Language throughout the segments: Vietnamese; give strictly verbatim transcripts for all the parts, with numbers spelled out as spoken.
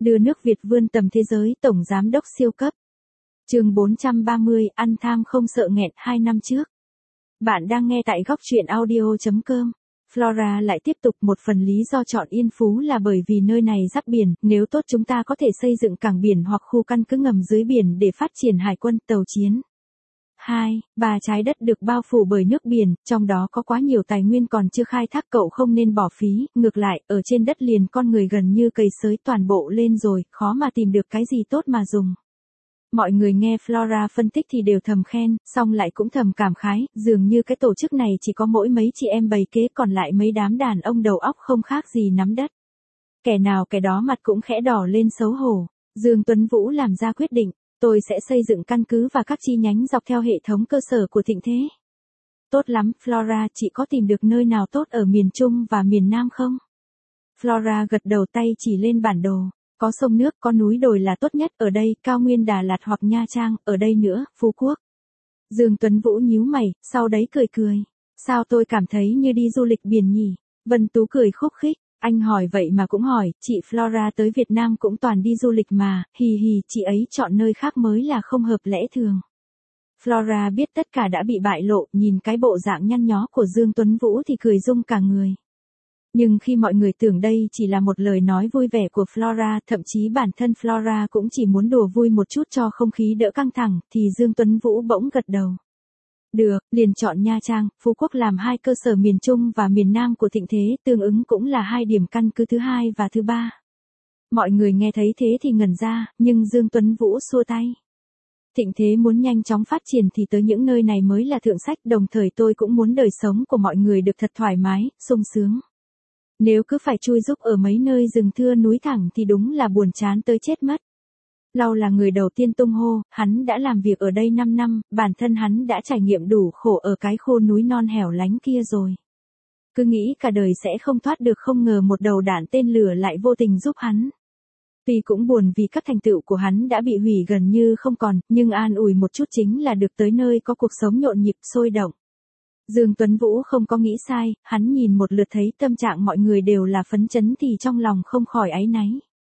Đưa nước Việt vươn tầm thế giới, tổng giám đốc siêu cấp. Chương bốn trăm ba mươi, ăn tham không sợ nghẹn. Hai năm trước. Bạn đang nghe tại góc truyện audio chấm com. Flora lại tiếp tục, một phần lý do chọn Yên Phú là bởi vì nơi này giáp biển, nếu tốt chúng ta có thể xây dựng cảng biển hoặc khu căn cứ ngầm dưới biển để phát triển hải quân, tàu chiến. Hai, ba trái đất được bao phủ bởi nước biển, trong đó có quá nhiều tài nguyên còn chưa khai thác, cậu không nên bỏ phí, ngược lại, ở trên đất liền con người gần như cày xới toàn bộ lên rồi, khó mà tìm được cái gì tốt mà dùng. Mọi người nghe Flora phân tích thì đều thầm khen, xong lại cũng thầm cảm khái, dường như cái tổ chức này chỉ có mỗi mấy chị em bày kế, còn lại mấy đám đàn ông đầu óc không khác gì nắm đất. Kẻ nào kẻ đó mặt cũng khẽ đỏ lên xấu hổ. Dương Tuấn Vũ làm ra quyết định, tôi sẽ xây dựng căn cứ và các chi nhánh dọc theo hệ thống cơ sở của Thịnh Thế. Tốt lắm, Flora, chị có tìm được nơi nào tốt ở miền Trung và miền Nam không? Flora gật đầu, tay chỉ lên bản đồ. Có sông nước, có núi đồi là tốt nhất, ở đây, cao nguyên Đà Lạt hoặc Nha Trang, ở đây nữa, Phú Quốc. Dương Tuấn Vũ nhíu mày, sau đấy cười cười. Sao tôi cảm thấy như đi du lịch biển nhỉ? Vân Tú cười khúc khích, anh hỏi vậy mà cũng hỏi, chị Flora tới Việt Nam cũng toàn đi du lịch mà, hì hì, chị ấy chọn nơi khác mới là không hợp lẽ thường. Flora biết tất cả đã bị bại lộ, nhìn cái bộ dạng nhăn nhó của Dương Tuấn Vũ thì cười rung cả người. Nhưng khi mọi người tưởng đây chỉ là một lời nói vui vẻ của Flora, thậm chí bản thân Flora cũng chỉ muốn đùa vui một chút cho không khí đỡ căng thẳng, thì Dương Tuấn Vũ bỗng gật đầu. Được, liền chọn Nha Trang, Phú Quốc làm hai cơ sở miền Trung và miền Nam của Thịnh Thế, tương ứng cũng là hai điểm căn cứ thứ hai và thứ ba. Mọi người nghe thấy thế thì ngẩn ra, nhưng Dương Tuấn Vũ xua tay. Thịnh Thế muốn nhanh chóng phát triển thì tới những nơi này mới là thượng sách, đồng thời tôi cũng muốn đời sống của mọi người được thật thoải mái, sung sướng. Nếu cứ phải chui rúc ở mấy nơi rừng thưa núi thẳng thì đúng là buồn chán tới chết mất. Lau là người đầu tiên tung hô, hắn đã làm việc ở đây năm năm, bản thân hắn đã trải nghiệm đủ khổ ở cái khu núi non hẻo lánh kia rồi. Cứ nghĩ cả đời sẽ không thoát được, không ngờ một đầu đạn tên lửa lại vô tình giúp hắn. Tuy cũng buồn vì các thành tựu của hắn đã bị hủy gần như không còn, nhưng an ủi một chút chính là được tới nơi có cuộc sống nhộn nhịp sôi động. Dương Tuấn Vũ không có nghĩ sai, hắn nhìn một lượt thấy tâm trạng mọi người đều là phấn chấn thì trong lòng không khỏi áy náy.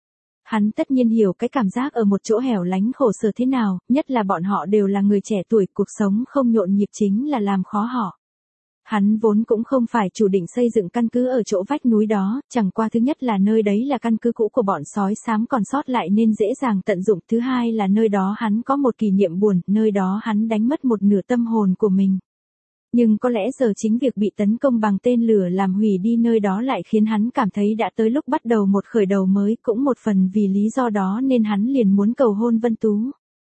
Hắn tất nhiên hiểu cái cảm giác ở một chỗ hẻo lánh khổ sở thế nào, nhất là bọn họ đều là người trẻ tuổi, cuộc sống không nhộn nhịp chính là làm khó họ. Hắn vốn cũng không phải chủ định xây dựng căn cứ ở chỗ vách núi đó, chẳng qua thứ nhất là nơi đấy là căn cứ cũ của bọn sói xám còn sót lại nên dễ dàng tận dụng, thứ hai là nơi đó hắn có một kỷ niệm buồn, nơi đó hắn đánh mất một nửa tâm hồn của mình. Nhưng có lẽ giờ chính việc bị tấn công bằng tên lửa làm hủy đi nơi đó lại khiến hắn cảm thấy đã tới lúc bắt đầu một khởi đầu mới, cũng một phần vì lý do đó nên hắn liền muốn cầu hôn Vân Tú.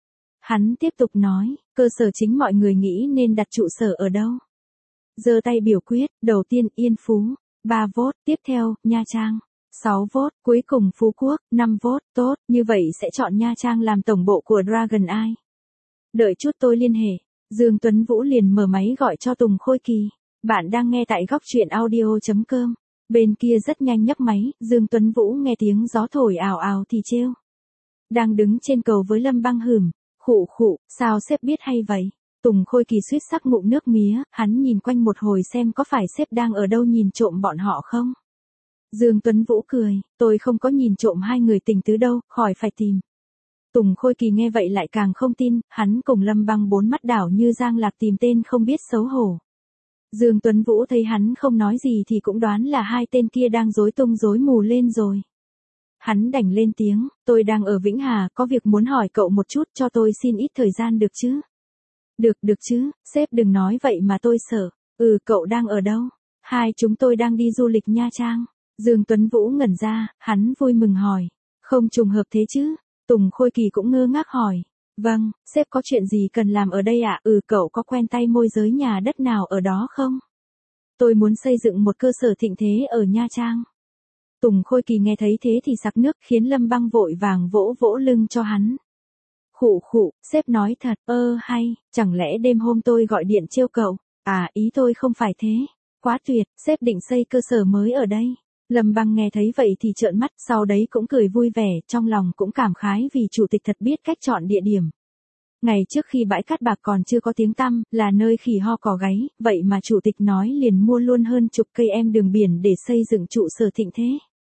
Hắn tiếp tục nói, cơ sở chính mọi người nghĩ nên đặt trụ sở ở đâu? Giơ tay biểu quyết, đầu tiên Yên Phú, ba vote, tiếp theo, Nha Trang, sáu vote, cuối cùng Phú Quốc, năm vote, tốt, như vậy sẽ chọn Nha Trang làm tổng bộ của Dragon Eye. Đợi chút tôi liên hệ. Dương Tuấn Vũ liền mở máy gọi cho Tùng Khôi Kỳ. Bạn đang nghe tại góc truyện audio chấm com. Bên kia rất nhanh nhấc máy, Dương Tuấn Vũ nghe tiếng gió thổi ào ào thì trêu. Đang đứng trên cầu với Lâm Băng hửm, khụ khụ, sao sếp biết hay vậy? Tùng Khôi Kỳ suýt sắc ngụm nước mía, hắn nhìn quanh một hồi xem có phải sếp đang ở đâu nhìn trộm bọn họ không? Dương Tuấn Vũ cười, tôi không có nhìn trộm hai người tình tứ đâu, khỏi phải tìm. Tùng Khôi Kỳ nghe vậy lại càng không tin, hắn cùng Lâm Băng bốn mắt đảo như giang lạc tìm tên không biết xấu hổ. Dương Tuấn Vũ thấy hắn không nói gì thì cũng đoán là hai tên kia đang rối tung rối mù lên rồi. Hắn đành lên tiếng, tôi đang ở Vĩnh Hà, có việc muốn hỏi cậu một chút, cho tôi xin ít thời gian được chứ? Được, được chứ, sếp đừng nói vậy mà tôi sợ. Ừ, cậu đang ở đâu? Hai chúng tôi đang đi du lịch Nha Trang. Dương Tuấn Vũ ngẩn ra, hắn vui mừng hỏi. Không trùng hợp thế chứ? Tùng Khôi Kỳ cũng ngơ ngác hỏi. Vâng, sếp có chuyện gì cần làm ở đây ạ? À? Ừ, cậu có quen tay môi giới nhà đất nào ở đó không? Tôi muốn xây dựng một cơ sở Thịnh Thế ở Nha Trang. Tùng Khôi Kỳ nghe thấy thế thì sặc nước, khiến Lâm Băng vội vàng vỗ vỗ lưng cho hắn. Khụ khụ, sếp nói thật, ơ hay, chẳng lẽ đêm hôm tôi gọi điện trêu cậu? À, ý tôi không phải thế. Quá tuyệt, sếp định xây cơ sở mới ở đây. Lâm Băng nghe thấy vậy thì trợn mắt, sau đấy cũng cười vui vẻ, trong lòng cũng cảm khái vì chủ tịch thật biết cách chọn địa điểm. Ngày trước khi bãi cát bạc còn chưa có tiếng tăm, là nơi khỉ ho cò gáy, vậy mà chủ tịch nói liền mua luôn hơn chục cây em đường biển để xây dựng trụ sở Thịnh Thế.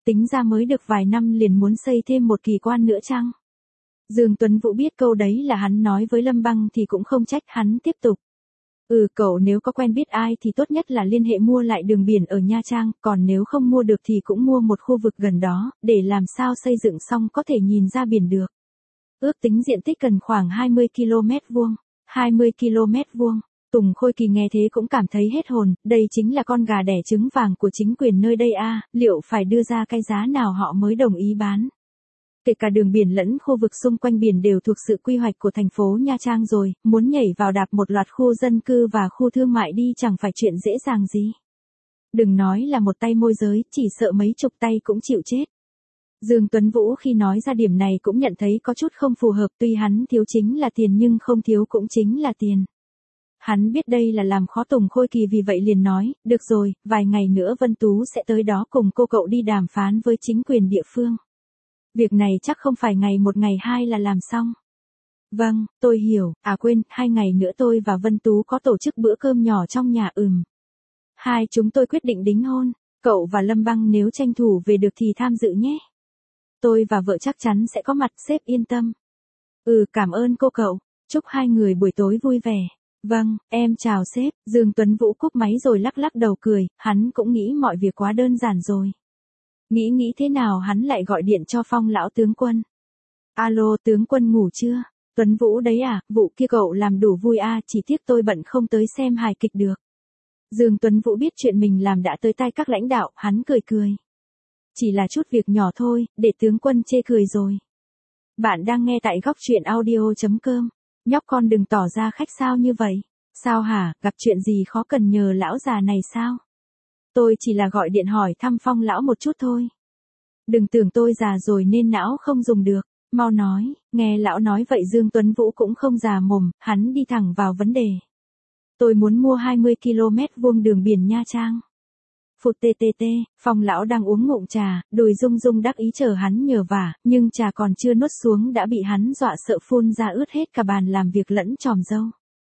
tính ra mới được vài năm liền muốn xây thêm một kỳ quan nữa chăng? Dương Tuấn Vũ biết câu đấy là hắn nói với Lâm Băng thì cũng không trách, hắn tiếp tục. Ừ, cậu nếu có quen biết ai thì tốt nhất là liên hệ mua lại đường biển ở Nha Trang, còn nếu không mua được thì cũng mua một khu vực gần đó, để làm sao xây dựng xong có thể nhìn ra biển được. Ước tính diện tích cần khoảng hai mươi ki lô mét vuông. hai mươi ki lô mét vuông. Tùng Khôi Kỳ nghe thế cũng cảm thấy hết hồn, đây chính là con gà đẻ trứng vàng của chính quyền nơi đây a, liệu phải đưa ra cái giá nào họ mới đồng ý bán. Kể cả đường biển lẫn khu vực xung quanh biển đều thuộc sự quy hoạch của thành phố Nha Trang rồi, muốn nhảy vào đạp một loạt khu dân cư và khu thương mại đi chẳng phải chuyện dễ dàng gì. Đừng nói là một tay môi giới, chỉ sợ mấy chục tay cũng chịu chết. Dương Tuấn Vũ khi nói ra điểm này cũng nhận thấy có chút không phù hợp, tuy hắn thiếu chính là tiền nhưng không thiếu cũng chính là tiền. Hắn biết đây là làm khó Tùng Khôi Kỳ vì vậy liền nói, được rồi, vài ngày nữa Vân Tú sẽ tới đó cùng cô cậu đi đàm phán với chính quyền địa phương. Việc này chắc không phải ngày một ngày hai là làm xong. Vâng, tôi hiểu, à quên, hai ngày nữa tôi và Vân Tú có tổ chức bữa cơm nhỏ trong nhà ừm. Hai chúng tôi quyết định đính hôn, cậu và Lâm Băng nếu tranh thủ về được thì tham dự nhé. Tôi và vợ chắc chắn sẽ có mặt, sếp yên tâm. Ừ, cảm ơn cô cậu, chúc hai người buổi tối vui vẻ. Vâng, em chào sếp, Dương Tuấn Vũ cúp máy rồi lắc lắc đầu cười, hắn cũng nghĩ mọi việc quá đơn giản rồi. Nghĩ nghĩ thế nào hắn lại gọi điện cho Phong lão tướng quân. Alo tướng quân ngủ chưa? Tuấn Vũ đấy à, vụ kia cậu làm đủ vui à, chỉ tiếc tôi bận không tới xem hài kịch được. Dương Tuấn Vũ biết chuyện mình làm đã tới tai các lãnh đạo, hắn cười cười. Chỉ là chút việc nhỏ thôi, để tướng quân chê cười rồi. Bạn đang nghe tại góc truyện audio chấm com. Nhóc con đừng tỏ ra khách sao như vậy. Sao hả, gặp chuyện gì khó cần nhờ lão già này sao? Tôi chỉ là gọi điện hỏi thăm Phong lão một chút thôi. Đừng tưởng tôi già rồi nên não không dùng được. Mau nói, nghe lão nói vậy Dương Tuấn Vũ cũng không già mồm, hắn đi thẳng vào vấn đề. Tôi muốn mua hai mươi ki lô mét vuông đường biển Nha Trang. Phụt tê tê tê, Phong lão đang uống ngụm trà, đùi rung rung đắc ý chờ hắn nhờ vả, nhưng trà còn chưa nuốt xuống đã bị hắn dọa sợ phun ra ướt hết cả bàn làm việc lẫn tròm dâu.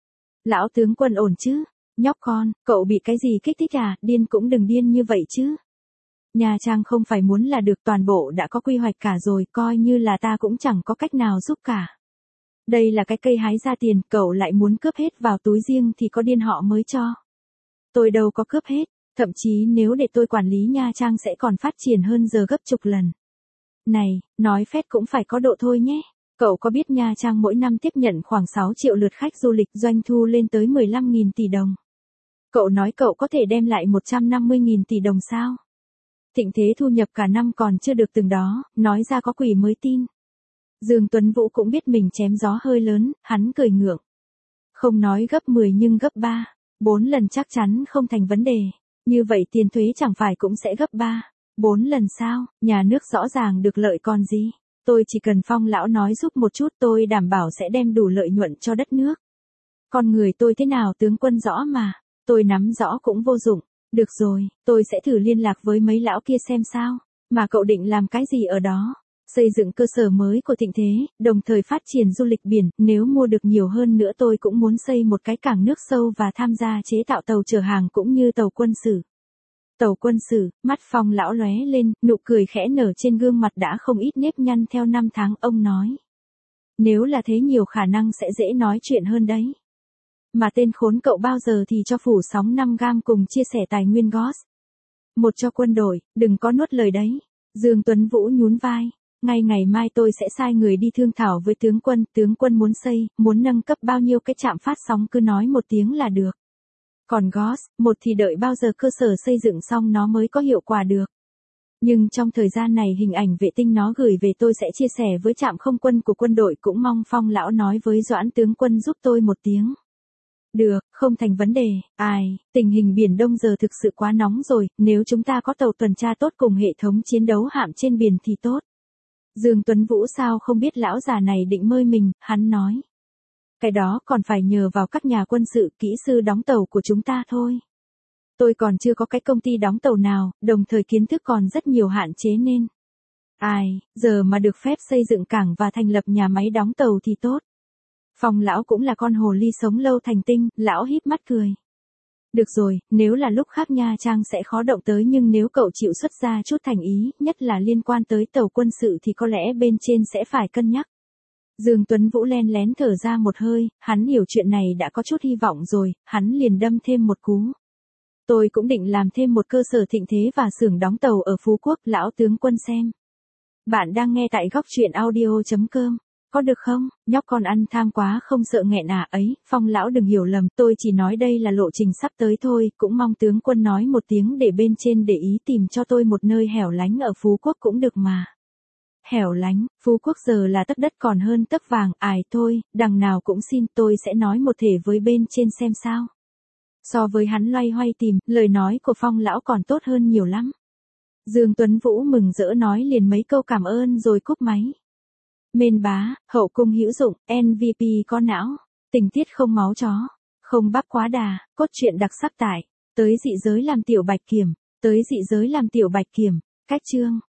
Lão tướng quân ổn chứ? Nhóc con, cậu bị cái gì kích thích à, điên cũng đừng điên như vậy chứ. Nha Trang không phải muốn là được, toàn bộ đã có quy hoạch cả rồi, coi như là ta cũng chẳng có cách nào giúp cả. Đây là cái cây hái ra tiền, cậu lại muốn cướp hết vào túi riêng thì có điên họ mới cho. Tôi đâu có cướp hết, thậm chí nếu để tôi quản lý Nha Trang sẽ còn phát triển hơn giờ gấp chục lần. Này, nói phét cũng phải có độ thôi nhé. Cậu có biết Nha Trang mỗi năm tiếp nhận khoảng sáu triệu lượt khách du lịch, doanh thu lên tới mười lăm nghìn tỷ đồng. Cậu nói cậu có thể đem lại một trăm năm mươi nghìn tỷ đồng sao? Thịnh thế thu nhập cả năm còn chưa được từng đó, nói ra có quỷ mới tin. Dương Tuấn Vũ cũng biết mình chém gió hơi lớn, hắn cười ngượng. Không nói gấp mười nhưng gấp ba, bốn lần chắc chắn không thành vấn đề. Như vậy tiền thuế chẳng phải cũng sẽ gấp ba, bốn lần sao, nhà nước rõ ràng được lợi còn gì. Tôi chỉ cần Phong lão nói giúp một chút tôi đảm bảo sẽ đem đủ lợi nhuận cho đất nước. Con người tôi thế nào tướng quân rõ mà, tôi nắm rõ cũng vô dụng. Được rồi, tôi sẽ thử liên lạc với mấy lão kia xem sao. Mà cậu định làm cái gì ở đó? Xây dựng cơ sở mới của Thịnh Thế, đồng thời phát triển du lịch biển, nếu mua được nhiều hơn nữa tôi cũng muốn xây một cái cảng nước sâu và tham gia chế tạo tàu chở hàng cũng như tàu quân sự. Tàu quân sự, mắt Phong lão lóe lên, nụ cười khẽ nở trên gương mặt đã không ít nếp nhăn theo năm tháng, ông nói. Nếu là thế nhiều khả năng sẽ dễ nói chuyện hơn đấy. Mà tên khốn cậu bao giờ thì cho phủ sóng năm gam cùng chia sẻ tài nguyên gót. Một cho quân đội, đừng có nuốt lời đấy. Dương Tuấn Vũ nhún vai. Ngay ngày mai tôi sẽ sai người đi thương thảo với tướng quân, tướng quân muốn xây, muốn nâng cấp bao nhiêu cái trạm phát sóng cứ nói một tiếng là được. Còn gót, một thì đợi bao giờ cơ sở xây dựng xong nó mới có hiệu quả được. Nhưng trong thời gian này hình ảnh vệ tinh nó gửi về tôi sẽ chia sẻ với trạm không quân của quân đội, cũng mong Phong lão nói với Doãn tướng quân giúp tôi một tiếng. Được, không thành vấn đề, ai, tình hình Biển Đông giờ thực sự quá nóng rồi, nếu chúng ta có tàu tuần tra tốt cùng hệ thống chiến đấu hạm trên biển thì tốt. Dương Tuấn Vũ sao không biết lão già này định mơi mình, hắn nói. Cái đó còn phải nhờ vào các nhà quân sự, kỹ sư đóng tàu của chúng ta thôi. Tôi còn chưa có cái công ty đóng tàu nào, đồng thời kiến thức còn rất nhiều hạn chế nên. Ai, giờ mà được phép xây dựng cảng và thành lập nhà máy đóng tàu thì tốt. Phong lão cũng là con hồ ly sống lâu thành tinh, lão híp mắt cười. Được rồi, nếu là lúc khác Nha Trang sẽ khó động tới nhưng nếu cậu chịu xuất ra chút thành ý, nhất là liên quan tới tàu quân sự thì có lẽ bên trên sẽ phải cân nhắc. Dương Tuấn Vũ len lén thở ra một hơi, hắn hiểu chuyện này đã có chút hy vọng rồi, hắn liền đâm thêm một cú. Tôi cũng định làm thêm một cơ sở thịnh thế và xưởng đóng tàu ở Phú Quốc, lão tướng quân xem. Bạn đang nghe tại góc truyện audio.com. Có được không, nhóc con ăn tham quá không sợ nghẹn à ấy, Phong lão đừng hiểu lầm, tôi chỉ nói đây là lộ trình sắp tới thôi, cũng mong tướng quân nói một tiếng để bên trên để ý tìm cho tôi một nơi hẻo lánh ở Phú Quốc cũng được mà. Hẻo lánh, Phú Quốc giờ là tấc đất còn hơn tấc vàng, ải thôi, đằng nào cũng xin tôi sẽ nói một thể với bên trên xem sao. So với hắn loay hoay tìm, lời nói của Phong lão còn tốt hơn nhiều lắm. Dương Tuấn Vũ mừng rỡ nói liền mấy câu cảm ơn rồi cúp máy. Mên bá, hậu cung hữu dụng, em vê pê có não, tình tiết không máu chó, không bắp quá đà, cốt truyện đặc sắc tại, tới dị giới làm tiểu bạch kiểm, tới dị giới làm tiểu bạch kiểm, cách chương.